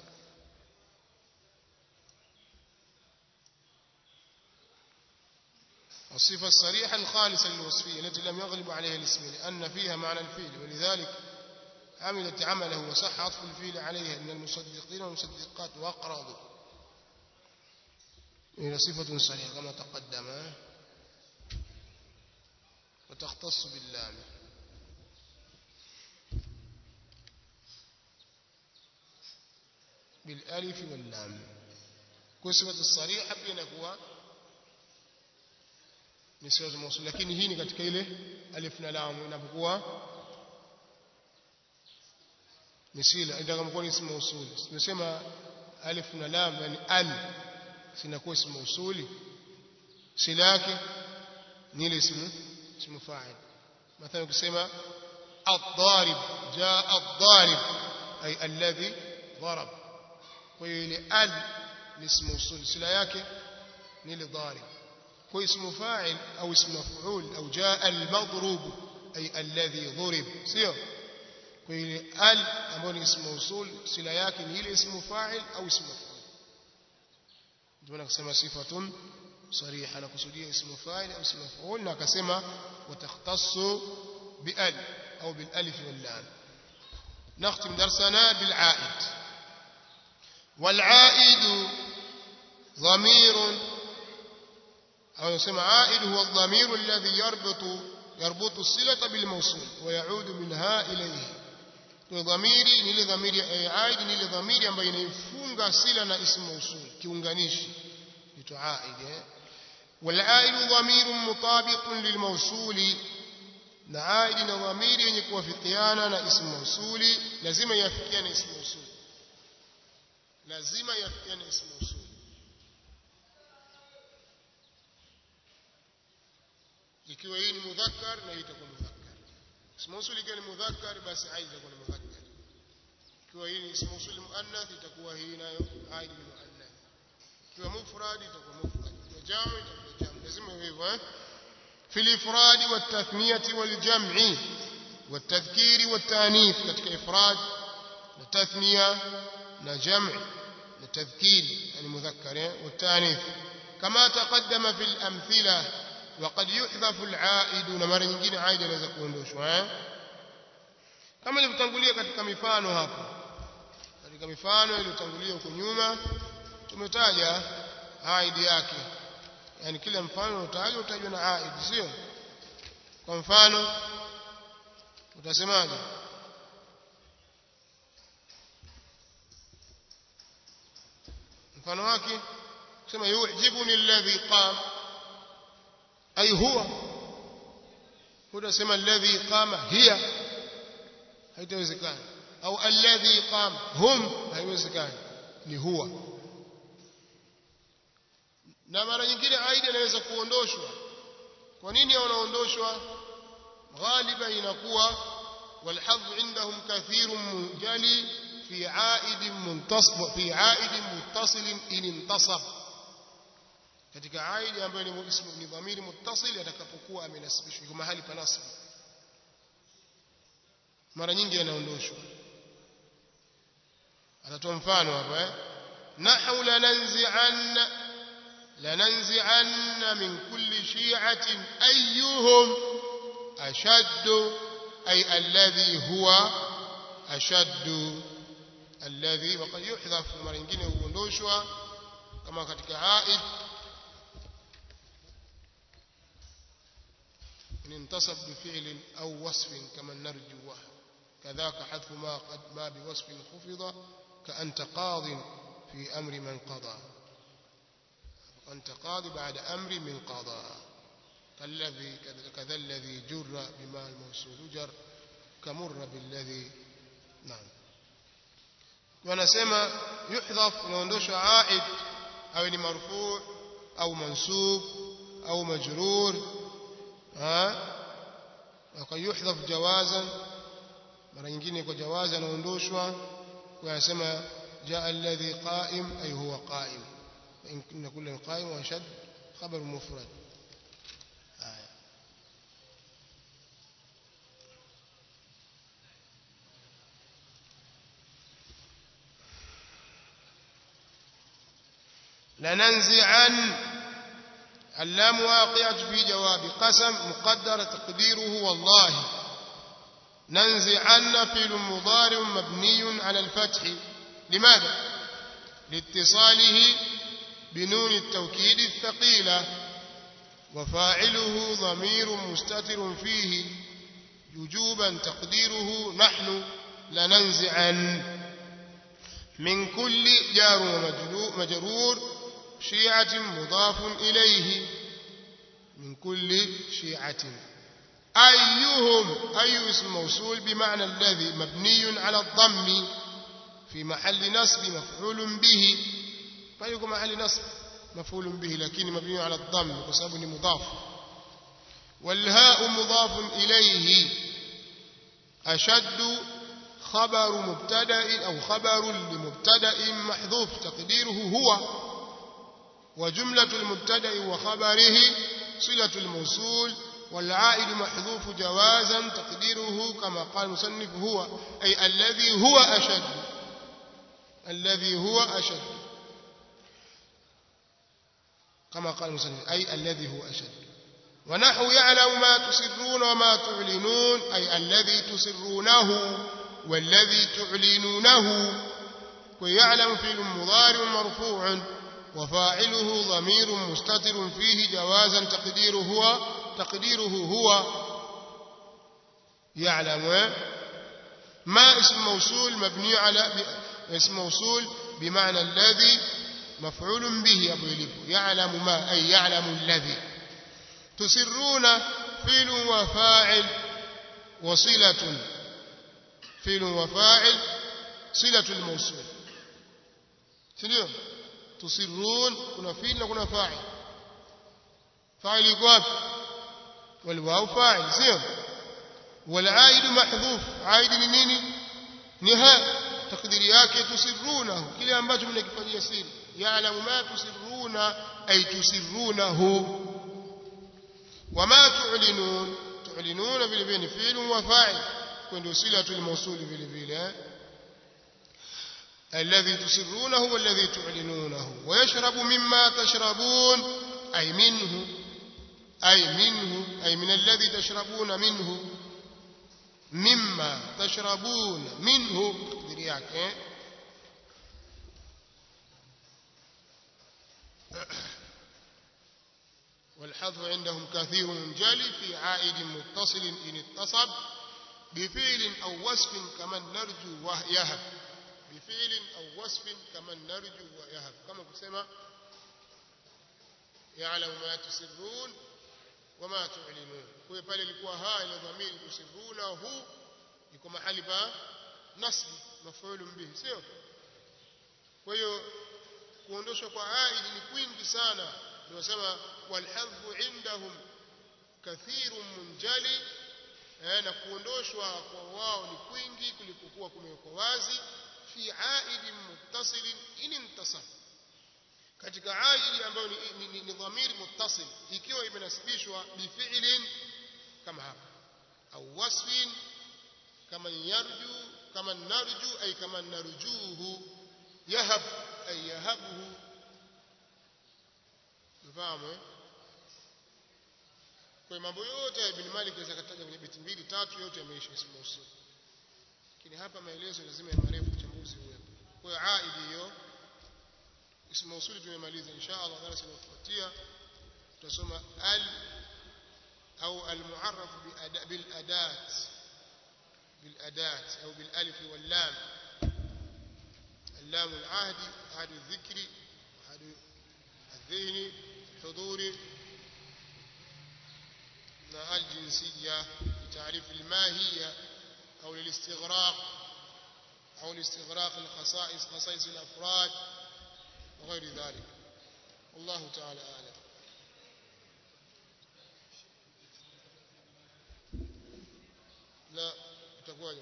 S2: الصفة الصريحة الخالصة للوصفية التي لم يغلب عليها الاسم لأن فيها معنى الفيل، ولذلك عملت عمله وصح عطف الفيل عليها إن المصدقين والمصدقات وأقرضوا. هي صفة صريحة كما تقدم. وتختص باللام. بالالف واللام. كسبة الصريحة بينكوا ni sila mausul, lakini hii ni katika ile alif na lam inapokuwa ni sila, itakapokuwa ni ismu mausul. Tunasema alif na lam yani al sinakuwa ismu mausuli, sila yake ni ile ismu ismu fa'il. Mathalan ukisema ad-darib, jaa ad-darib ay alladhi darab, kwa hiyo ile al ni ismu mausul, sila yake ni ile darib. kwa ismu fa'il au ismu maf'ul au jaa al-madrub ay alladhi dhurib, sio kwa ile al ambayo ni ismu mausul sila yake ni ile ismu fa'il au ismu maf'ul. ndio nakasema sifatun صريحة نقصدية اسم فاعل أو اسم مفعول نكسمة وتختص بأل أو بالألف واللام. نختم درسنا بالعائد. والعائد ضمير أو نسمى عائد هو الضمير الذي يربط يربط الصلة بالموصول ويعود منها إليه. ضميري نيل ضميري عائد نيل ضميري ambayo inafunga sila na ismu mausul kiunganishi ni عائد. والعائد ضمير مطابق للموصول na عائد ni dhamiri yenye kuwafikiana na ismu mausuli, lazima yafikiane ismu mausuli, lazima yafikiane ismu mausuli. ikiwa hii ni mudhakkar na itakuwa mudhakkar, ismu mausuli ikiwa ni mudhakkar basi aid itakuwa ni mudhakkar, ikiwa hii ni ismu mausuli muannath itakuwa hii nayo aid ni muannath, ikiwa mufrad itakuwa mufrad, ikiwa jamu itakuwa jamu, lazima iwe hivyo. في الإفراد والتثنية والجمع والتذكير والتانيث كتك إفراد والتثنية والجمع والتذكير يعني مذكر والتانيث كما تقدم في الأمثلة. وقد يحذف العائد نمر nyingine عائد inaweza kuondoshwa kama ilivyotangulia katika mifano hapo. Katika mifano iliyotangulia huko nyuma tumetaja عائد yake, yani kila mfano utajwa utajwa na aid, sio? Kwa mfano utasemaje? mfano wake kusema yu'jibuni alladhi qam ay huwa, utasema alladhi qama hiya, haitawezekana. au alladhi qam hum, haiwezekani, ni huwa. na mara nyingine aid inaweza kuondoshwa. kwa nini unaondoshwa? غالبا inakuwa والحظ عندهم كثير منجلي في عائد منتصب في عائد متصل ان انتصب, katika aid ambayo ni ismu ni dhamiri muttasil atakapokuwa amenasibishwa kwa mahali pa nasb, mara nyingi yanaondoshwa. atatoa mfano hapa eh nahwu lananzi'an لننزعن من كل شيعة أيهم أشد أي الذي هو أشد الذي. وقد يحذف mara nyingine huondoshwa kama katika aid in intasab بفعل أو وصف كما نرجو كذاك حذف ما قد ما بوصف خفض كأنت قاض في أمر من قضى أنت قاضي بعد أمر من قضاء كالذي كذا الذي جر بما الموصول جر كمر بالذي. نعم. ونسمى يحذف نوندوش عائد أو مرفوع أو منصوب أو مجرور ها. وقد يحذف جوازا mara nyingine kwa jawaza naondoshwa kwa sema jaa alladhi qa'im ay huwa qa'im, إن كل قائم وشد خبر مفرد. آية. لننزعن اللام واقعة في جواب قسم مقدر تقديره والله. ننزعن فعل مضارع مبني على الفتح. لماذا؟ لاتصاله بنون التوكيد الثقيلة وفاعله ضمير مستتر فيه وجوبا تقديره نحن لننزعن. من كل جار ومجرور شيعة مضاف إليه من كل شيعة أيهم أي اسم موصول بمعنى الذي مبني على الضم في محل نصب مفعول به فيكون محل نصب مفعول به لكن مبني على الضم بسبب مضاف والهاء مضاف إليه أشد خبر مبتدأ أو خبر لمبتدأ محذوف تقديره هو وجملة المبتدأ وخبره صلة الموصول والعائد محذوف جوازا تقديره كما قال المصنف هو أي الذي هو أشد الذي هو أشد كما قال المصنف أي الذي هو أشد ونحو يعلم ما تسرون وما تعلنون أي الذي تسرونه والذي تعلنونه ويعلم فعل مضارع مرفوع وفاعله ضمير مستتر فيه جوازا تقديره هو تقديره هو يعلم ما اسم موصول مبني على اسم موصول بمعنى الذي مفعول به أبو يلف يعلم ما أي يعلم الذي تسرون فعل وفاعل وصلة فعل وفاعل صلة الموصول سنيو تسرون كنا فعل وكنا فاعل فاعل يقول والواو فاعل سيو والعائد محذوف عائد نيني نهاء تقدير yake تسرونه kile ambacho mnakifanyia siri ya'lamu ma tusirruna ay tusirrunahu wama tu'linun tu'linuna vile vile fi'l wa fa'il kwenda silatul mawsul vile vile alladhi tusirrunahu walladhi tu'linunahu wa yashrabu mimma tashrabun ay minhu ay minhu ay min alladhi tashrabuna minhu مما تشربون منه تقدير yake والحذف عندهم كثير منجلي في عائد متصل إن اتصب بفعل أو وصف كمن نرجو ويهب بفعل أو وصف كمن نرجو ويهب كما كما يعلم ما تسرون وما تعلنون kwa pale ilikuwa haa ile dhamiri tusiruna hu iko mahali pa nasb maf'ul bihi sio kwa hiyo kuondoshwa kwa aid ni kwingi sana ndio sema walhadhu indahum kathirun munjali na kuondoshwa kwa wao ni kwingi kulipokuwa kumewekwa wazi fi aid muttasil in intasab katika aid ambayo ni, ni, ni, ni dhamiri muttasil ikiwa imenasibishwa bi fi'lin kama hapa au wasfin kama yarju kama narju ay kama narjuhu yahab ay yahabuhu mfahamu kwa mambo yote ya Ibn Malik yaweza kataja kwenye beti mbili tatu yote yameisha ismu usul lakini hapa maelezo lazima ya marefu uchambuzi uwepo kwa hiyo aidi hiyo ismu usul tumemaliza inshallah darasa linalofuatia tutasoma al أو المعرف بالأداة بالأداة أو بالألف واللام اللام العهد عهد الذكر عهد الذهن الحضور مع الجنسية لتعريف الماهية أو للاستغراق أو لاستغراق الخصائص خصائص الأفراد وغير ذلك والله تعالى أعلم لا itakuwaje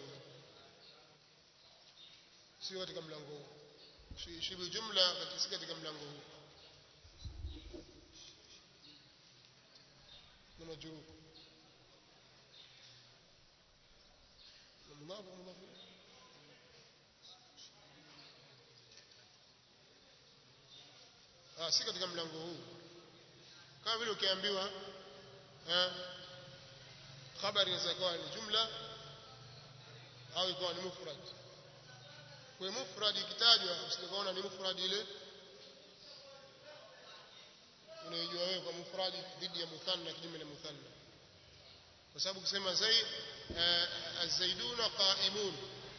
S2: si katika mlango huu shi jumla katika mlango huu na majrur mudhaf mudhaf ah si katika mlango huu kama vile ukiambiwa eh habari inaweza kuwa ni jumla au ikawa ni mufrad kwa mufrad ikitajwa usikaona ni mufrad ile unayojua wewe kwa mufrad dhidi ya muthanna kinyume na muthanna kwa sababu kusema zaid az-zaiduna qa'imun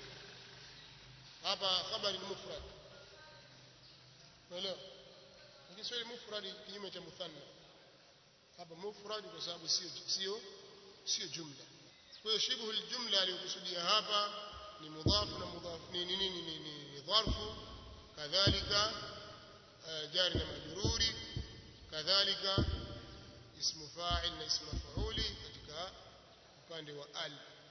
S2: hapa habari ni mufrad unaelewa lakini sio mufrad kinyume cha muthanna hapa mufrad kwa sababu sio sio sio jumla. Kwa hiyo shibhu aljumla aliyokusudia hapa ni mudhaf na mudhaf ni nini ni ni dharfu, kadhalika jari na majruri, kadhalika ismu fa'il na ismu maf'uli katika upande wa al.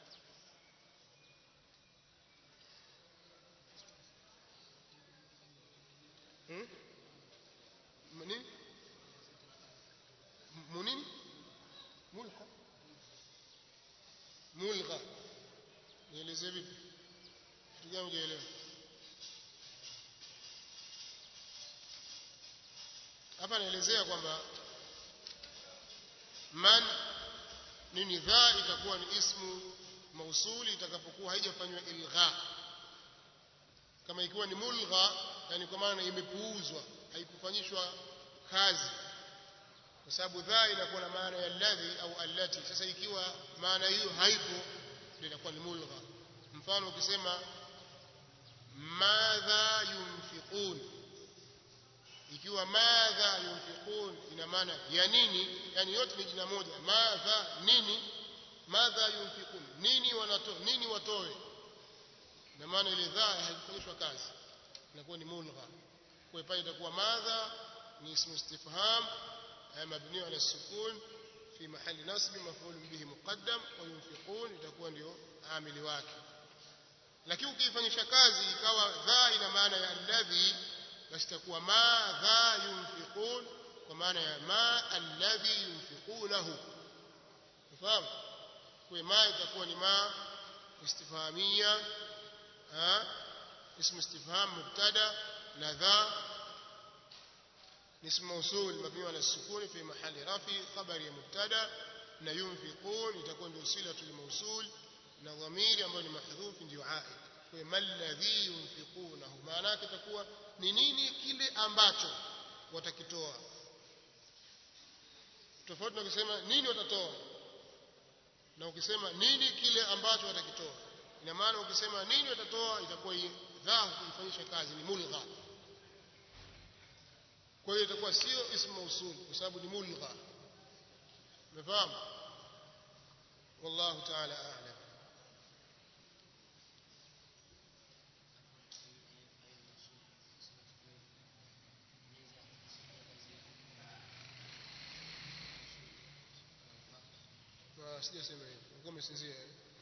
S2: hmm منين منين ملغى ملغى nieleze vipi tujao hujaelewa hapa naelezea kwamba man nini dha itakuwa ni ismu mausuli itakapokuwa haijafanywa ilgha. Kama ikiwa ni mulgha, yani kwa maana imepuuzwa, haikufanyishwa kazi, kwa sababu dha inakuwa na maana ya alladhi au allati. Sasa ikiwa maana hiyo haipo, ndio inakuwa ni mulgha. Mfano ukisema madha yunfiqun, ikiwa madha yunfiqun ina maana ya nini, yani yote ni jina moja, madha nini, madha yunfiqun nini wanatoa, nini watoe, na maana ile dha haikufanyishwa kazi, inakuwa ni mulgha. Kwa hiyo pale itakuwa madha ni ismu istifham mabni ala sukun fi mahali nasb maf'ul bihi muqaddam, wa yunfiqun itakuwa ndio amili wake. Lakini ukifanyisha kazi ikawa dha ina maana ya alladhi, basi itakuwa ma dha yunfiqun kwa maana ya ma alladhi yunfiqunahu. ufahamu? Kwa ma itakuwa ni ma istifhamia, ha اسم استفهام مبتدا na dha اسم موصول مبني على السكون في محل رفع خبر ya mubtada, na yunfiqun itakuwa ndio silatul mawsul na dhamiri ambayo ni mahdhuf ndio aid. Kwa mal ladhi yunfiqunahu maana yake itakuwa ni nini kile ambacho watakitoa, tofauti na kusema nini watatoa na ukisema nini kile ambacho watakitoa. Ina maana ukisema nini watatoa itakuwa dha kuifanyisha kazi ni mulgha, kwa hiyo itakuwa sio ismu mausul kwa sababu ni mulgha. umefahamu? Wallahu ta'ala a'lam. na sijasema hivyo, ngome umesinzia.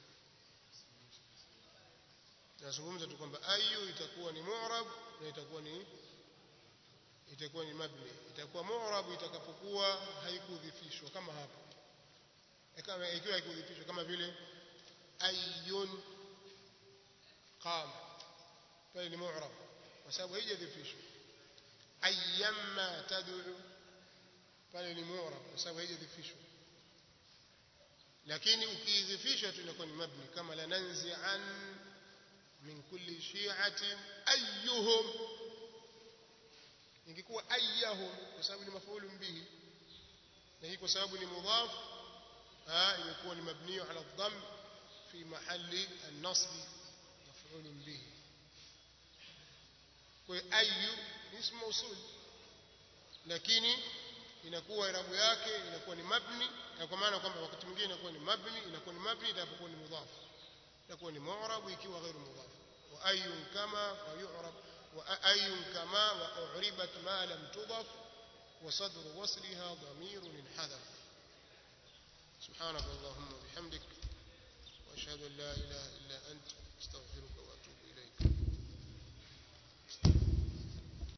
S2: Nazungumza tu kwamba ayu itakuwa ni mu'rab na itakuwa ni itakuwa ni mabni. Itakuwa mu'rab itakapokuwa haikudhifishwa kama hapa, kama ikiwa haikudhifishwa kama vile ayun qam, pale ni mu'rab kwa sababu haijadhifishwa. Ayyamma tad'u, pale ni mu'rab kwa sababu haijadhifishwa. Lakini ukidhifisha tu inakuwa ni mabni, kama la nanzi'an min kulli shi'atin ayyuhum, ingekuwa ayyahum kwa sababu ni maf'ulun bihi, na hii kwa sababu ni mudhaf ah imekuwa ni mabni ala dhamm fi mahalli an-nasb maf'ulun bihi. Kwa ayyu ismu mawsul, lakini inakuwa irabu yake inakuwa ni mabni, kwa maana kwamba wakati mwingine inakuwa ni mabni, inakuwa ni mabni itakapokuwa ni mudhaf, inakuwa ni mu'rab ikiwa ghairu mudhaf. Wa ayyun kama fa yu'rab, wa ayyun kama wa u'ribat ma lam tudaf wa sadru wasliha dhamirun inhadaf. subhanakallahumma bihamdik wa ashhadu an la ilaha illa anta astaghfiruka